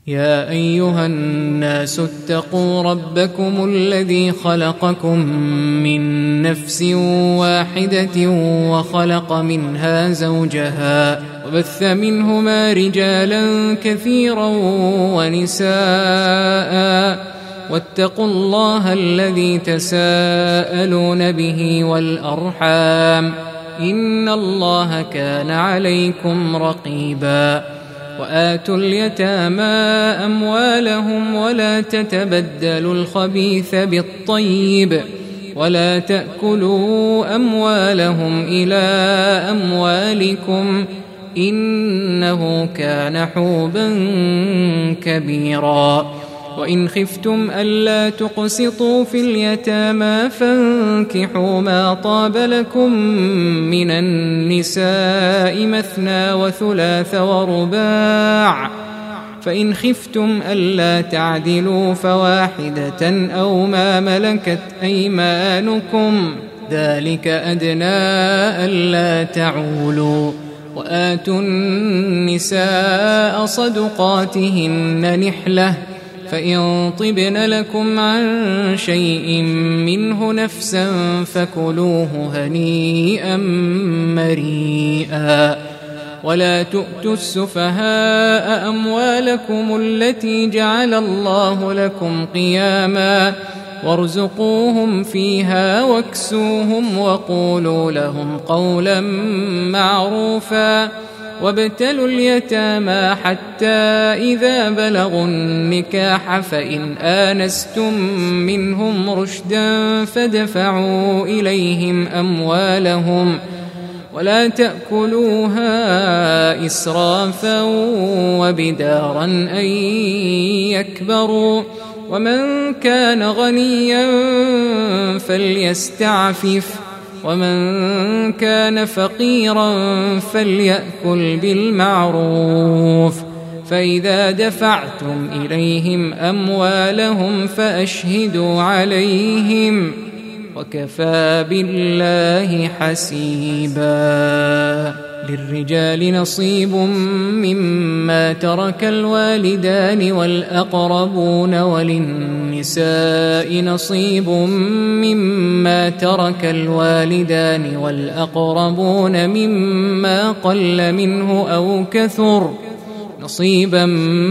يا أيها الناس اتقوا ربكم الذي خلقكم من نفس واحدة وخلق منها زوجها وبث منهما رجالا كثيرا ونساء واتقوا الله الذي تساءلون به والأرحام إن الله كان عليكم رقيبا وآتوا اليتامى أموالهم ولا تتبدلوا الخبيث بالطيب ولا تأكلوا أموالهم إلى أموالكم إنه كان حوبا كبيرا وإن خفتم ألا تقسطوا في اليتامى فانكحوا ما طاب لكم من النساء مثنى وثلاث ورباع فإن خفتم ألا تعدلوا فواحدة أو ما ملكت أيمانكم ذلك أدنى ألا تعولوا وآتوا النساء صدقاتهن نحلة فإن طبن لكم عن شيء منه نفسا فكلوه هنيئا مريئا ولا تؤتوا السفهاء أموالكم التي جعل الله لكم قياما وارزقوهم فيها واكسوهم وقولوا لهم قولا معروفا وابتلوا اليتامى حتى إذا بلغوا النكاح فإن آنستم منهم رشدا فادفعوا إليهم أموالهم ولا تأكلوها إسرافا وبدارا أن يكبروا ومن كان غنيا فليستعفف ومن كان فقيرا فليأكل بالمعروف فإذا دفعتم إليهم أموالهم فأشهدوا عليهم وكفى بالله حسيبا للرجال نصيب مما ترك الوالدان والأقربون وللنساء نصيب مما ترك الوالدان والأقربون مما قل منه أو كثر نصيبا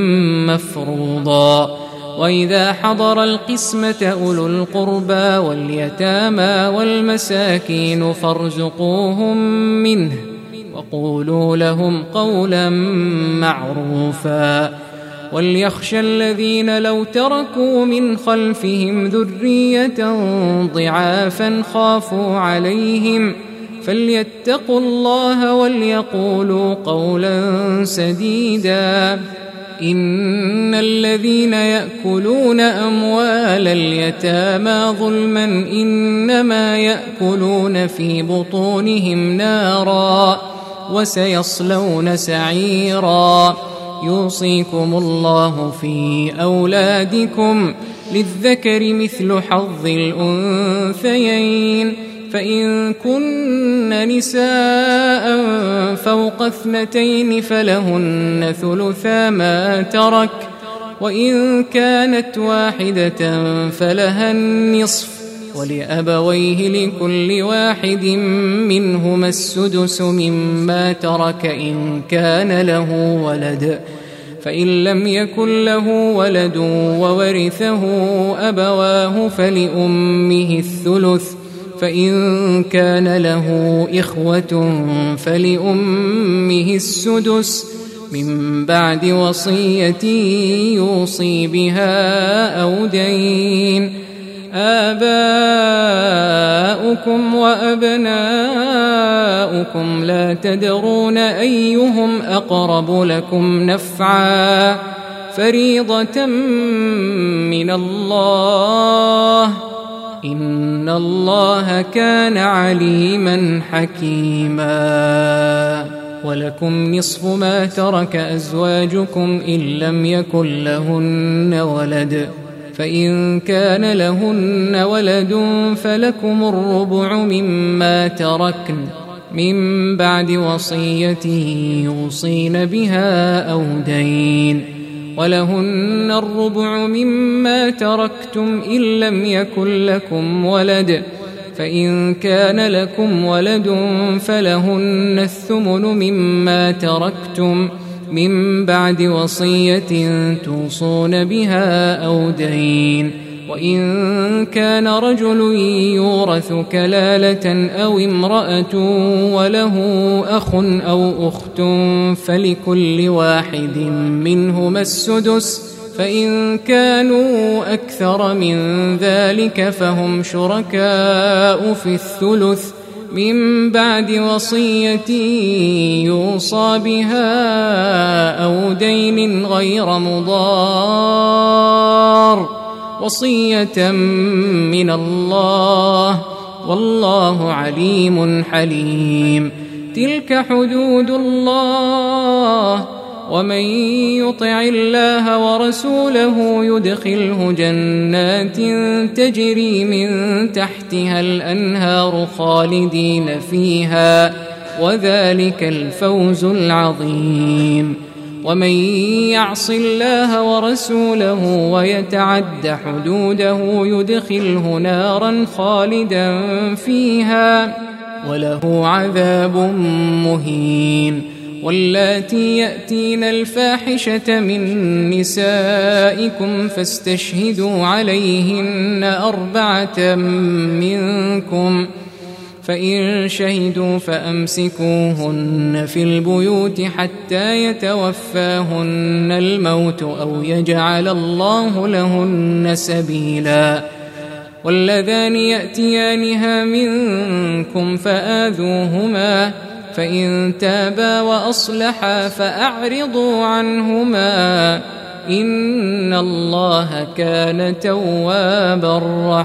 مفروضا وإذا حضر القسمة أولو القربى واليتامى والمساكين فارزقوهم منه وقولوا لهم قولا معروفا وليخشى الذين لو تركوا من خلفهم ذرية ضعافا خافوا عليهم فليتقوا الله وليقولوا قولا سديدا إن الذين يأكلون أموال اليتامى ظلما إنما يأكلون في بطونهم نارا وسيصلون سعيرا يوصيكم الله في أولادكم للذكر مثل حظ الأنثيين فإن كن نساء فوق 2 فلهن ثلثا ما ترك وإن كانت واحدة فلها النصف ولأبويه لكل واحد منهما السدس مما ترك إن كان له ولد فإن لم يكن له ولد وورثه أبواه فلأمه الثلث فإن كان له إخوة فلأمه السدس من بعد وصية يوصي بها أو دين آباؤكم وأبناؤكم لا تدرون أيهم أقرب لكم نفعا فريضة من الله إن الله كان عليما حكيما ولكم نصف ما ترك أزواجكم إن لم يكن لهن ولد فإن كان لهن ولد فلكم الربع مما تركن من بعد وصية يوصين بها أو دين ولهن الربع مما تركتم إن لم يكن لكم ولد، فإن كان لكم ولد فلهن الثمن مما تركتم من بعد وصية توصون بها أو دين. وإن كان رجل يورث كلالة أو امرأة وله أخ أو أخت فلكل واحد منهما السدس، فإن كانوا أكثر من ذلك فهم شركاء في الثلث من بعد وصية يوصى بها أو دين غير مضار، وصية من الله، والله عليم حليم. تلك حدود الله، ومن يطع الله ورسوله يدخله جنات تجري من تحتها الأنهار خالدين فيها، وذلك الفوز العظيم. ومن يعص الله ورسوله ويتعد حدوده يدخله نارا خالدا فيها وله عذاب مهين. واللاتي يأتين الفاحشة من نسائكم فاستشهدوا عليهن 4 منكم، فإن شهدوا فأمسكوهن في البيوت حتى يتوفاهن الموت أو يجعل الله لهن سبيلا. واللذان يأتيانها منكم فآذوهما، فإن تابا وأصلحا فأعرضوا عنهما، إن الله كان توابا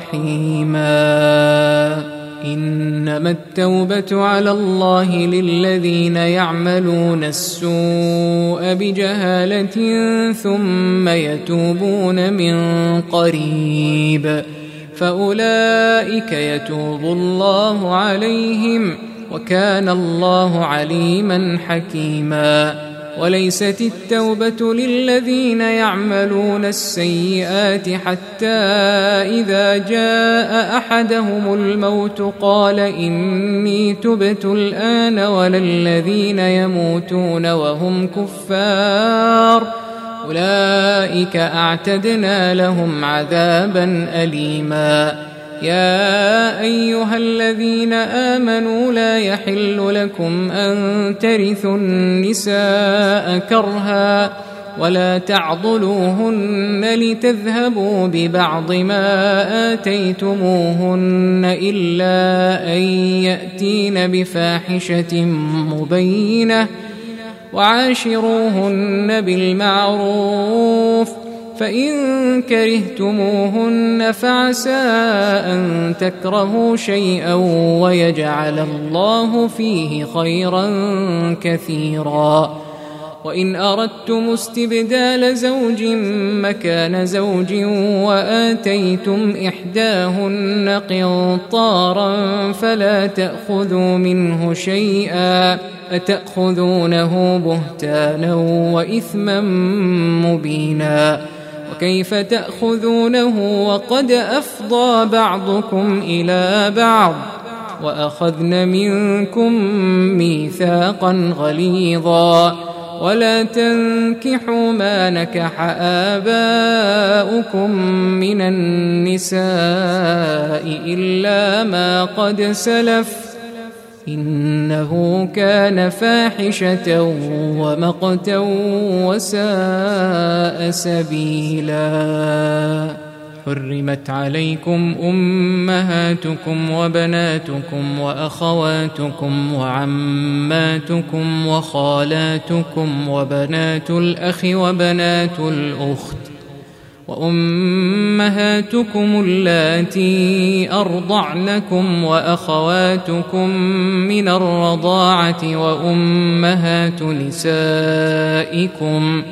رحيما. إنما التوبة على الله للذين يعملون السوء بجهالة ثم يتوبون من قريب فأولئك يتوب الله عليهم، وكان الله عليما حكيما. وليست التوبة للذين يعملون السيئات حتى إذا جاء أحدهم الموت قال إني تبت الآن، ولا الذين يموتون وهم كفار، أولئك أعتدنا لهم عذابا أليما. يا أيها الذين آمنوا لا يحل لكم أن ترثوا النساء كرها، ولا تعضلوهن لتذهبوا ببعض ما آتيتموهن إلا أن يأتين بفاحشة مبينة، وعاشروهن بالمعروف، فإن كرهتموهن فعسى أن تكرهوا شيئا ويجعل الله فيه خيرا كثيرا. وإن أردتم استبدال زوج مكان زوج وآتيتم إحداهن قنطارا فلا تأخذوا منه شيئا، أتأخذونه بهتانا وإثما مبينا. وكيف تأخذونه وقد أفضى بعضكم إلى بعض، وأخذن منكم ميثاقا غليظا. ولا تنكحوا ما نكح آباؤكم من النساء إلا ما قد سلف، إنه كان فاحشة ومقتا وساء سبيلا. حرمت عليكم أمهاتكم وبناتكم وأخواتكم وعماتكم وخالاتكم وبنات الأخ وبنات الأخت وأمهاتكم اللاتي أرضعنكم وأخواتكم من الرضاعة وأمهات نسائكم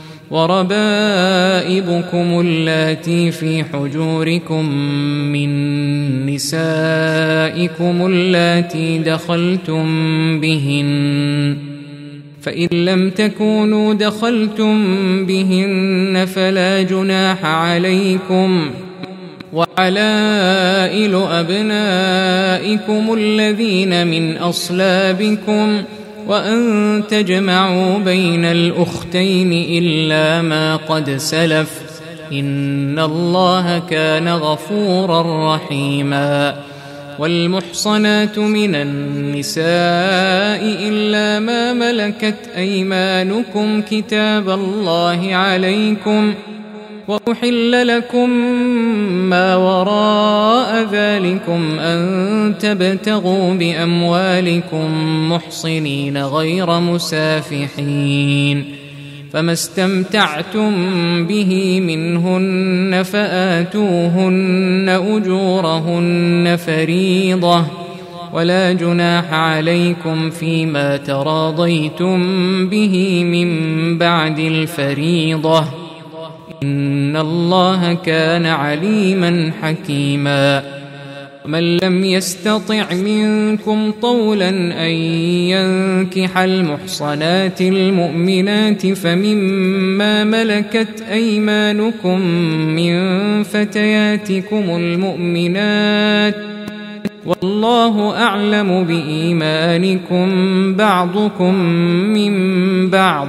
وربائبكم اللاتي في حجوركم من نسائكم اللاتي دخلتم بهن، فإن لم تكونوا دخلتم بهن فلا جناح عليكم، وعلائل أبنائكم الذين من أصلابكم، وأن تجمعوا بين الأختين إلا ما قد سلف، إن الله كان غفورا رحيما. والمحصنات من النساء إلا ما ملكت أيمانكم كتاب الله عليكم، وأحل لكم ما وراء ذلكم أن تبتغوا بأموالكم محصنين غير مسافحين، فما استمتعتم به منهن فآتوهن أجورهن فريضة، ولا جناح عليكم فيما تراضيتم به من بعد الفريضة، إن الله كان عليما حكيما. ومن لم يستطع منكم طولا أن ينكح المحصنات المؤمنات فمما ملكت أيمانكم من فتياتكم المؤمنات، والله أعلم بإيمانكم بعضكم من بعض،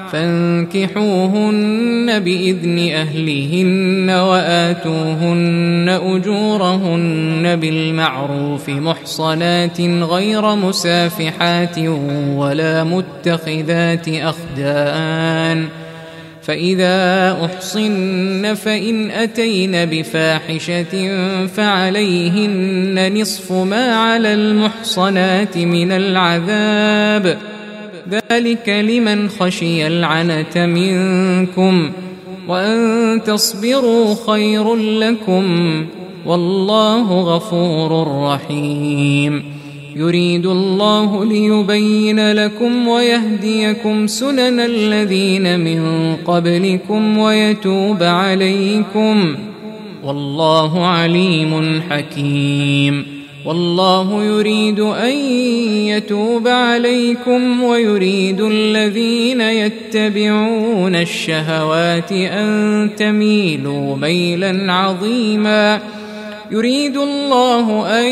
فانكحوهن بإذن أهلهن وآتوهن أجورهن بالمعروف محصنات غير مسافحات ولا متخذات أخدان، فإذا أحصن فإن أتين بفاحشة فعليهن نصف ما على المحصنات من العذاب، ذلك لمن خشي العنة منكم، وأن تصبروا خير لكم، والله غفور رحيم. يريد الله ليبين لكم ويهديكم سنن الذين من قبلكم ويتوب عليكم، والله عليم حكيم. والله يريد أن يتوب عليكم ويريد الذين يتبعون الشهوات أن تميلوا ميلا عظيما. يريد الله أن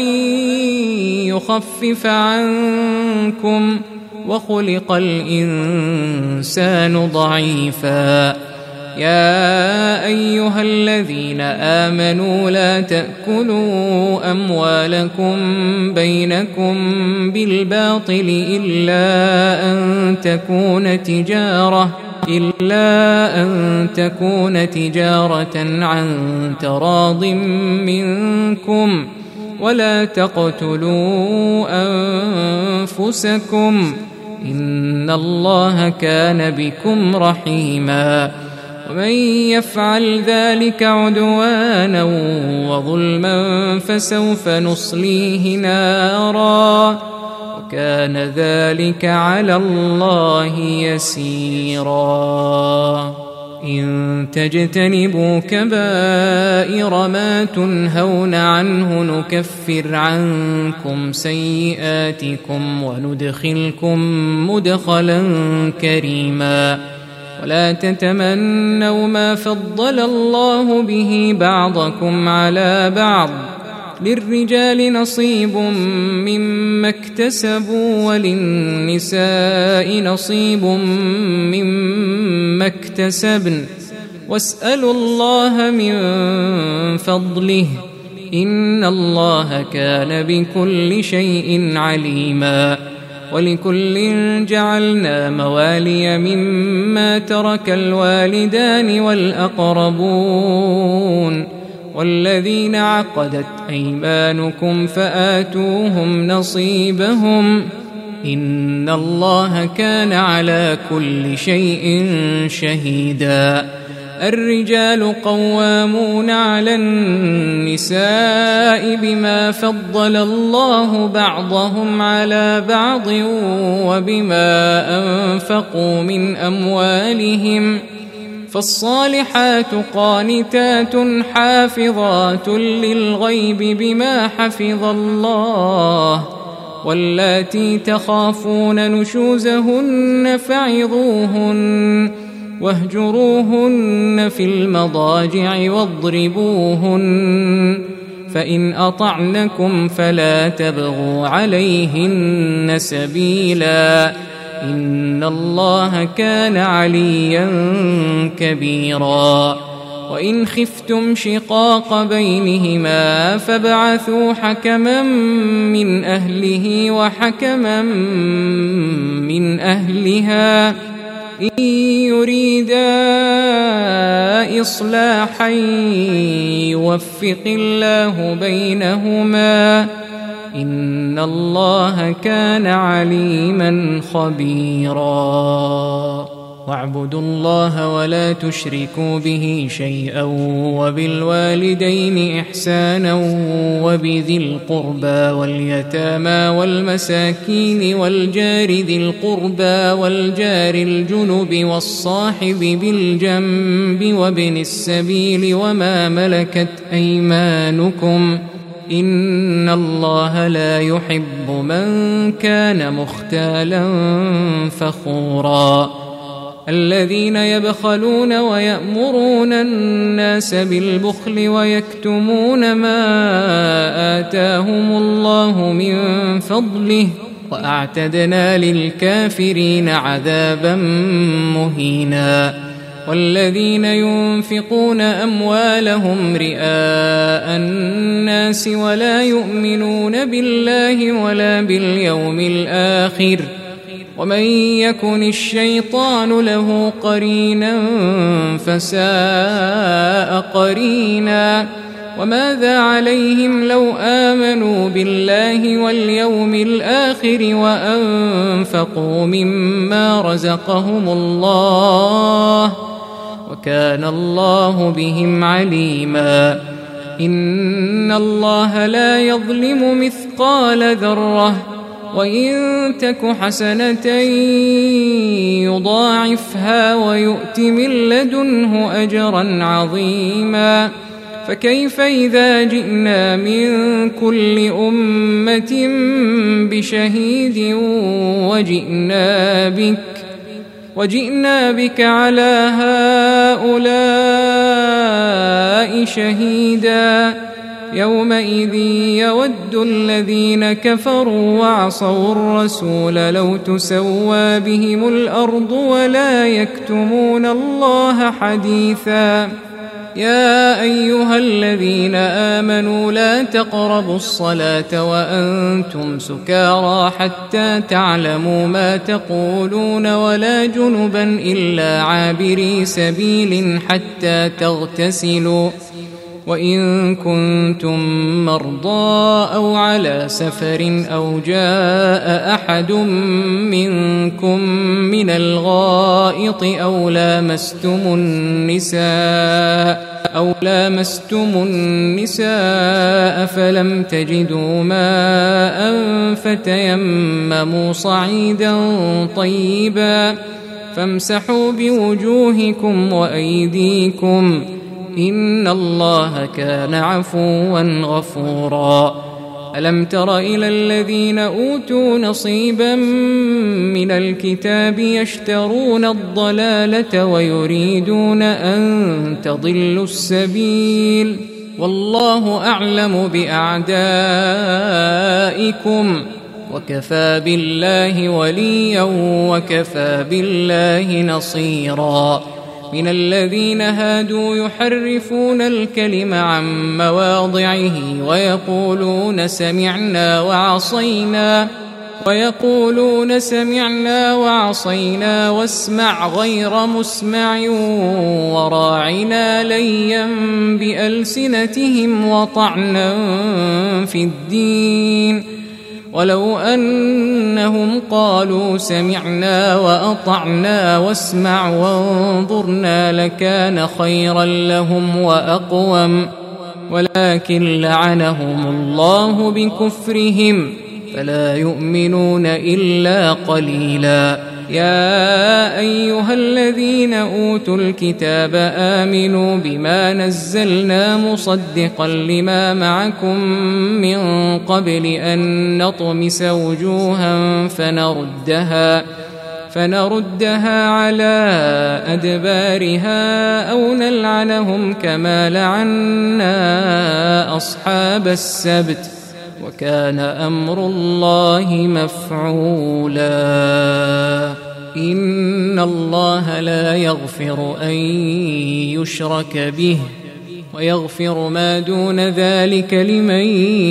يخفف عنكم وخلق الإنسان ضعيفا. يا أيها الذين آمنوا لا تأكلوا أموالكم بينكم بالباطل إلا أن تكون تجارة عن تراض منكم، ولا تقتلوا أنفسكم، إن الله كان بكم رحيما. ومن يفعل ذلك عدوانا وظلما فسوف نصليه نارا، وكان ذلك على الله يسيرا. إن تجتنبوا كبائر ما تنهون عنه نكفر عنكم سيئاتكم وندخلكم مدخلا كريما. ولا تتمنوا ما فضل الله به بعضكم على بعض، للرجال نصيب مما اكتسبوا وللنساء نصيب مما اكتسبن، واسألوا الله من فضله، إن الله كان بكل شيء عليما. ولكل جعلنا موالي مما ترك الوالدان والأقربون والذين عقدت أيمانكم فآتوهم نصيبهم، إن الله كان على كل شيء شهيدا. الرجال قوامون على النساء بما فضل الله بعضهم على بعض وبما أنفقوا من أموالهم، فالصالحات قانتات حافظات للغيب بما حفظ الله، واللاتي تخافون نشوزهن فعظوهن واهجروهن في المضاجع واضربوهن فإن أطعنكم فلا تبغوا عليهن سبيلا إن الله كان عليا كبيرا وإن خفتم شقاق بينهما فابعثوا حكما من أهله وحكما من أهلها إن يريدا إصلاحا يوفق الله بينهما إن الله كان عليما خبيرا واعبدوا الله ولا تشركوا به شيئا وبالوالدين إحسانا وبذي القربى واليتامى والمساكين والجار ذي القربى والجار الجنب والصاحب بالجنب وابن السبيل وما ملكت أيمانكم إن الله لا يحب من كان مختالا فخورا الذين يبخلون ويأمرون الناس بالبخل ويكتمون ما آتاهم الله من فضله وأعتدنا للكافرين عذابا مهينا والذين ينفقون أموالهم رئاء الناس ولا يؤمنون بالله ولا باليوم الآخر ومن يكن الشيطان له قرينا فساء قرينا وماذا عليهم لو آمنوا بالله واليوم الآخر وأنفقوا مما رزقهم الله وكان الله بهم عليما إن الله لا يظلم مثقال ذرة وإن تك حسنة يضاعفها ويؤت من لدنه أجرا عظيما فكيف إذا جئنا من كل أمة بشهيد وجئنا بك على هؤلاء شهيدا يومئذ يود الذين كفروا وعصوا الرسول لو تسوى بهم الأرض ولا يكتمون الله حديثا يا أيها الذين آمنوا لا تقربوا الصلاة وأنتم سكارى حتى تعلموا ما تقولون ولا جنبا إلا عابري سبيل حتى تغتسلوا وإن كنتم مرضى أو على سفر أو جاء أحد منكم من الغائط أو لامستم النساء فلم تجدوا ماء فتيمموا صعيدا طيبا فامسحوا بوجوهكم وأيديكم إن الله كان عفوا غفورا ألم تر إلى الذين أوتوا نصيبا من الكتاب يشترون الضلالة ويريدون أن تضلوا السبيل والله أعلم بأعدائكم وكفى بالله وليا وكفى بالله نصيرا من الذين هادوا يحرفون الكلم عن مواضعه ويقولون سمعنا وعصينا واسمع غير مسمع وراعنا ليا بألسنتهم وطعنا في الدين ولو أنهم قالوا سمعنا وأطعنا واسمع وانظرنا لكان خيرا لهم وأقوم ولكن لعنهم الله بكفرهم فلا يؤمنون إلا قليلا يا أيها الذين أوتوا الكتاب آمنوا بما نزلنا مصدقا لما معكم من قبل أن نطمس وجوها فنردها على أدبارها أو نلعنهم كما لعنا أصحاب السبت وكان أمر الله مفعولا إن الله لا يغفر أن يشرك به ويغفر ما دون ذلك لمن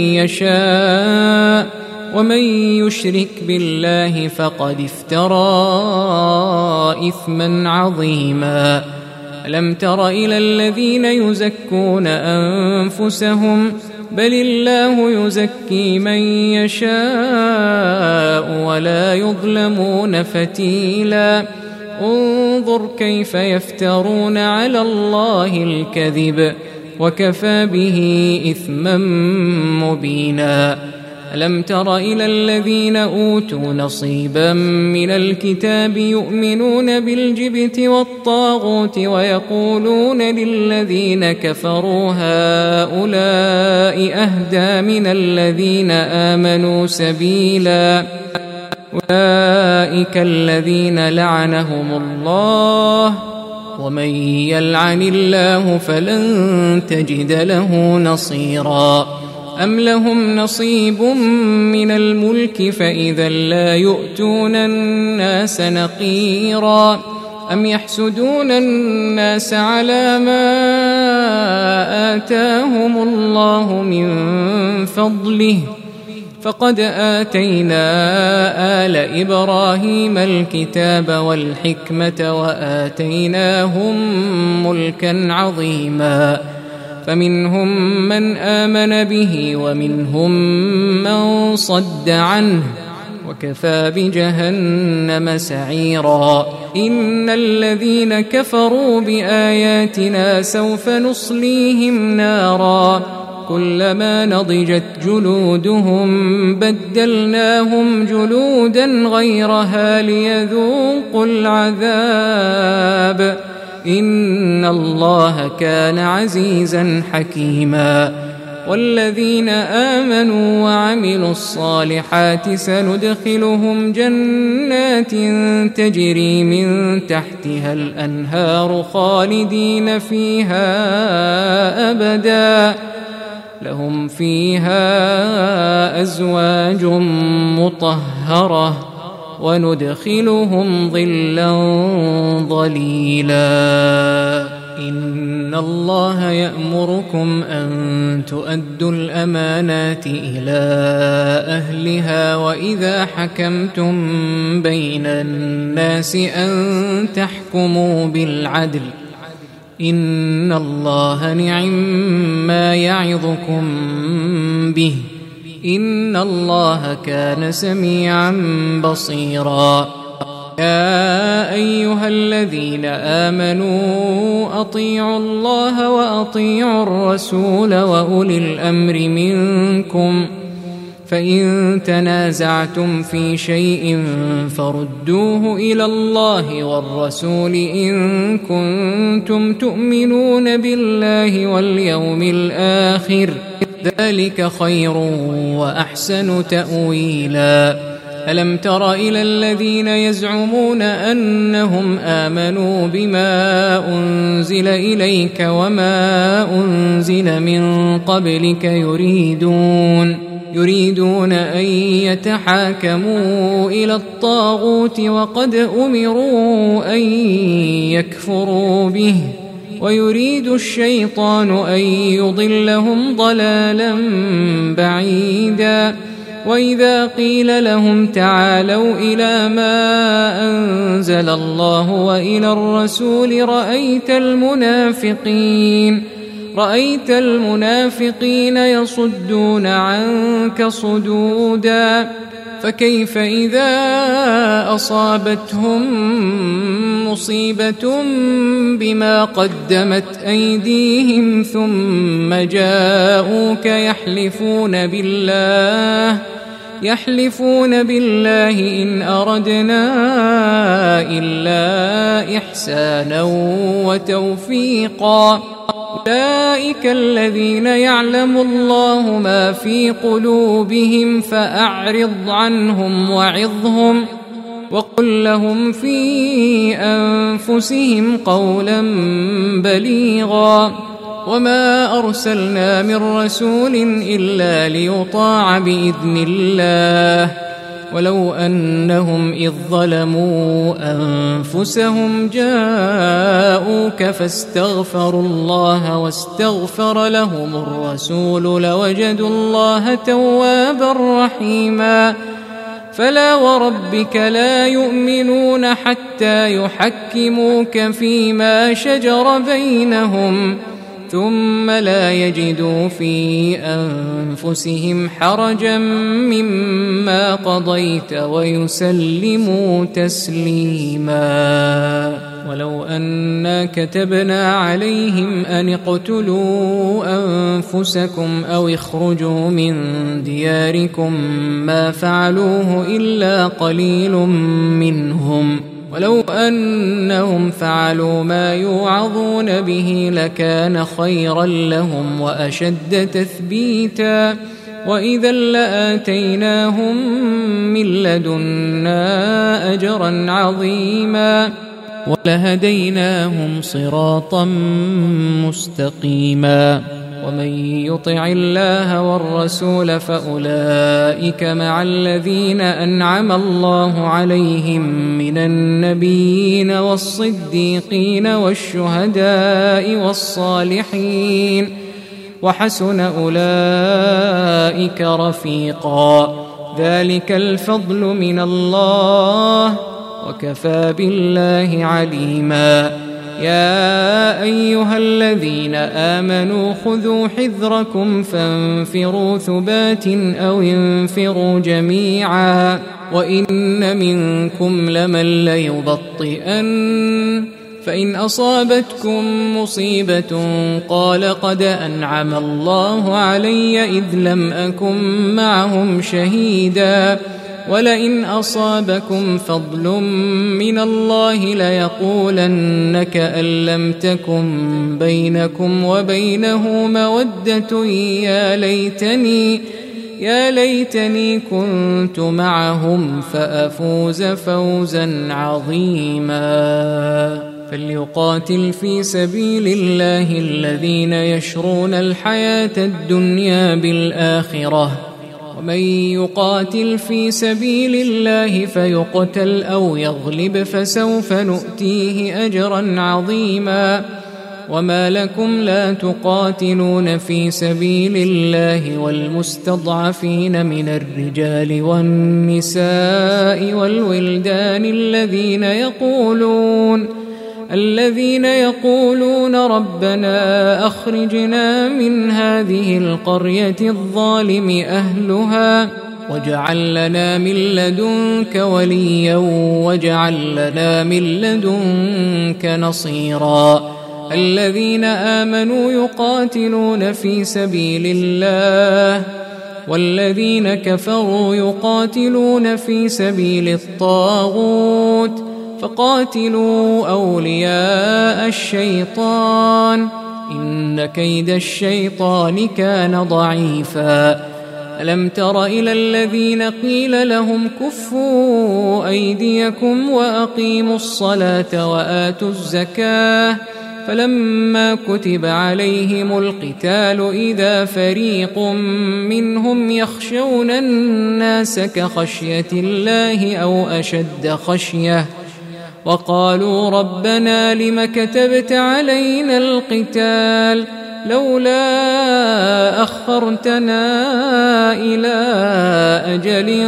يشاء ومن يشرك بالله فقد افترى إثما عظيما ألم تر إلى الذين يزكون أنفسهم بل الله يزكي من يشاء ولا يظلمون فتيلا انظر كيف يفترون على الله الكذب وكفى به إثما مبينا ألم تر إلى الذين أوتوا نصيبا من الكتاب يؤمنون بالجبت والطاغوت ويقولون للذين كفروا هؤلاء أهدى من الذين آمنوا سبيلا أولئك الذين لعنهم الله ومن يلعن الله فلن تجد له نصيرا أم لهم نصيب من الملك فإذا لا يؤتون الناس نقيرا أم يحسدون الناس على ما آتاهم الله من فضله فقد آتينا آل إبراهيم الكتاب والحكمة وآتيناهم ملكا عظيما فمنهم من آمن به ومنهم من صد عنه وكفى بجهنم سعيرا إن الذين كفروا بآياتنا سوف نصليهم نارا كلما نضجت جلودهم بدلناهم جلودا غيرها ليذوقوا العذاب إن الله كان عزيزا حكيما والذين آمنوا وعملوا الصالحات سندخلهم جنات تجري من تحتها الأنهار خالدين فيها أبدا لهم فيها أزواج مطهرة وندخلهم ظلا ظليلا إن الله يأمركم أن تؤدوا الأمانات إلى أهلها وإذا حكمتم بين الناس أن تحكموا بالعدل إن الله نعم ما يعظكم به إن الله كان سميعا بصيرا يا أيها الذين آمنوا أطيعوا الله وأطيعوا الرسول وأولي الأمر منكم فإن تنازعتم في شيء فردوه إلى الله والرسول إن كنتم تؤمنون بالله واليوم الآخر ذلك خير وأحسن تأويلا ألم تر إلى الذين يزعمون أنهم آمنوا بما أنزل إليك وما أنزل من قبلك يريدون أن يتحاكموا إلى الطاغوت وقد أمروا أن يكفروا به ويريد الشيطان أن يضلهم ضلالا بعيدا وإذا قيل لهم تعالوا إلى ما أنزل الله وإلى الرسول رأيت المنافقين يصدون عنك صدودا فكيف إذا أصابتهم مصيبة بما قدمت أيديهم يحلفون بالله إن أردنا إلا إحسانا وتوفيقا أولئك الذين يعلم الله ما في قلوبهم فأعرض عنهم وعظهم وقل لهم في أنفسهم قولا بليغا وما أرسلنا من رسول إلا ليطاع بإذن الله ولو أنهم إذ ظلموا أنفسهم جاءوك فاستغفروا الله واستغفر لهم الرسول لوجدوا الله توابا رحيما فلا وربك لا يؤمنون حتى يحكموك فيما شجر بينهم ثم لا يجدوا في أنفسهم حرجا مما قضيت ويسلموا تسليما ولو أنا كتبنا عليهم أن اقتلوا أنفسكم أو اخرجوا من دياركم ما فعلوه إلا قليل منهم ولو أنهم فعلوا ما يوعظون به لكان خيرا لهم وأشد تثبيتا وإذا لآتيناهم من لدنا أجرا عظيما ولهديناهم صراطا مستقيما ومن يطع الله والرسول فأولئك مع الذين أنعم الله عليهم من النبيين والصديقين والشهداء والصالحين وحسن أولئك رفيقا ذلك الفضل من الله وكفى بالله عليما يا أيها الذين آمنوا خذوا حذركم فانفروا ثبات أو انفروا جميعا وإن منكم لمن ليبطئن فإن أصابتكم مصيبة قال قد أنعم الله علي إذ لم أكن معهم شهيدا ولئن أصابكم فضل من الله ليقولن كأن لم تكن بينكم وبينه مودة يا ليتني كنت معهم فأفوز فوزا عظيما فليقاتل في سبيل الله الذين يشرون الحياة الدنيا بالآخرة ومن يقاتل في سبيل الله فيقتل أو يغلب فسوف نؤتيه أجرا عظيما وما لكم لا تقاتلون في سبيل الله والمستضعفين من الرجال والنساء والولدان الذين يقولون ربنا أخرجنا من هذه القرية الظالم أهلها واجعل لنا من لدنك وليا واجعل لنا من لدنك نصيرا الذين آمنوا يقاتلون في سبيل الله والذين كفروا يقاتلون في سبيل الطاغوت فقاتلوا أولياء الشيطان إن كيد الشيطان كان ضعيفا ألم تر إلى الذين قيل لهم كفوا أيديكم وأقيموا الصلاة وآتوا الزكاة فلما كتب عليهم القتال إذا فريق منهم يخشون الناس كخشية الله أو أشد خشية وقالوا ربنا لم كتبت علينا القتال لولا أخرتنا إلى أجل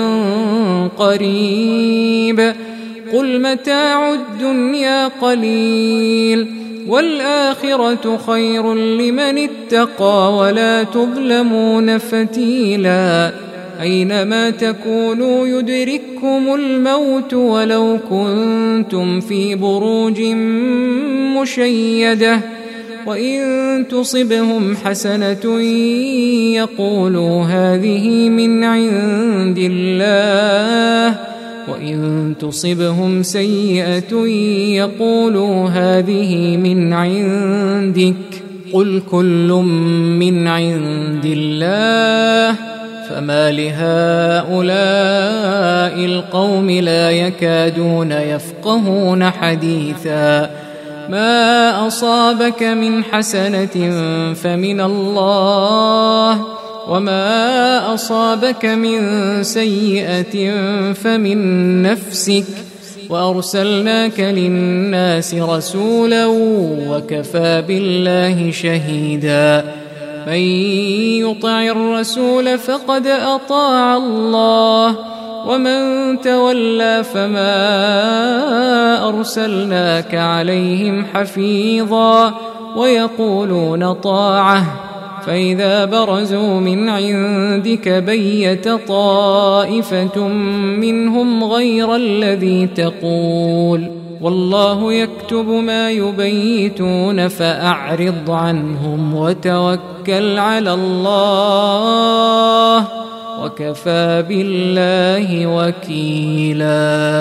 قريب قل متاع الدنيا قليل والآخرة خير لمن اتقى ولا تظلمون فتيلا أينما تكونوا يدرككم الموت ولو كنتم في بروج مشيدة وإن تصبهم حسنة يقولوا هذه من عند الله، وإن تصبهم سيئة يقولوا هذه من عندك، قل كل من عند الله. فما لهؤلاء القوم لا يكادون يفقهون حديثا. ما أصابك من حسنة فمن الله، وما أصابك من سيئة فمن نفسك، وأرسلناك للناس رسولا وكفى بالله شهيدا. من يطع الرسول فقد أطاع الله، ومن تولى فما أرسلناك عليهم حفيظا. ويقولون طاعة، فإذا برزوا من عندك بيت طائفة منهم غير الذي تقول، والله يكتب ما يبيتون فأعرض عنهم وتوكل على الله، وكفى بالله وكيلا.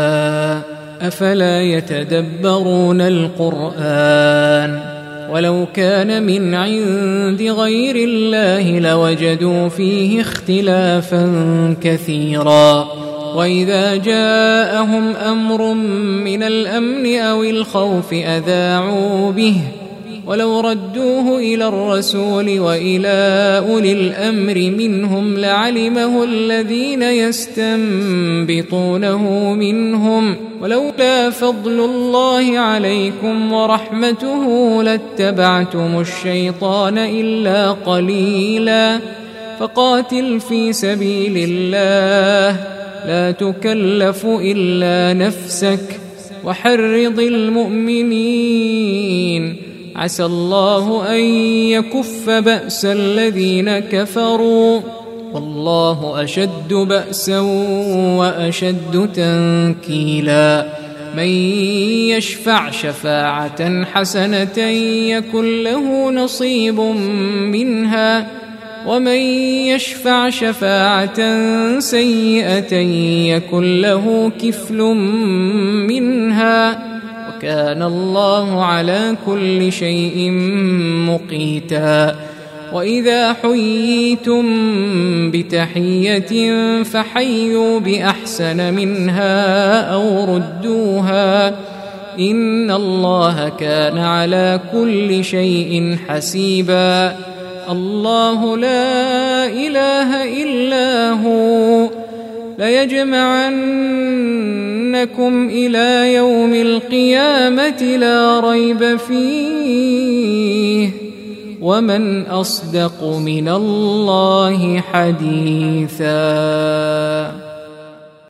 أفلا يتدبرون القرآن؟ ولو كان من عند غير الله لوجدوا فيه اختلافا كثيرا. وإذا جاءهم أمر من الأمن أو الخوف أذاعوا به، ولو ردوه إلى الرسول وإلى أولي الأمر منهم لعلمه الذين يستنبطونه منهم، ولولا فضل الله عليكم ورحمته لاتبعتم الشيطان إلا قليلا. فقاتل في سبيل الله لا تكلف إلا نفسك، وحرض المؤمنين، عسى الله أن يكف بأس الذين كفروا، والله أشد بأسا وأشد تنكيلا. من يشفع شفاعة حسنة يكن له نصيب منها، ومن يشفع شفاعة سيئة يكن له كفل منها، وكان الله على كل شيء مقيتا. وإذا حييتم بتحية فحيوا بأحسن منها أو ردوها، إن الله كان على كل شيء حسيبا. الله لا إله إلا هو، ليجمعنكم إلى يوم القيامة لا ريب فيه، ومن أصدق من الله حديثا.